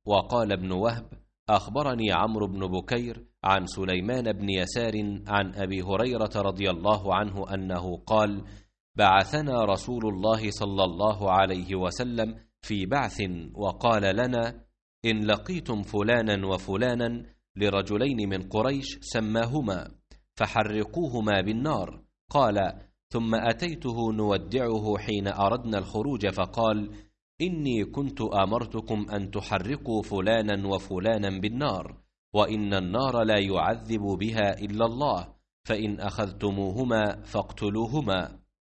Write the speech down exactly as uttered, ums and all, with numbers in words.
وقال ابن وهب: أخبرني عمرو بن بكير عن سليمان بن يسار عن أبي هريرة رضي الله عنه أنه قال: بعثنا رسول الله صلى الله عليه وسلم في بعث وقال لنا: إن لقيتم فلانا وفلانا لرجلين من قريش سماهما فحرقوهما بالنار. قال: ثم أتيته نودعه حين أردنا الخروج فقال: إني كنت أمرتكم أن تحرقوا فلانا وفلانا بالنار، وإن النار لا يعذب بها إلا الله، فإن أخذتموهما فاقتلوهما.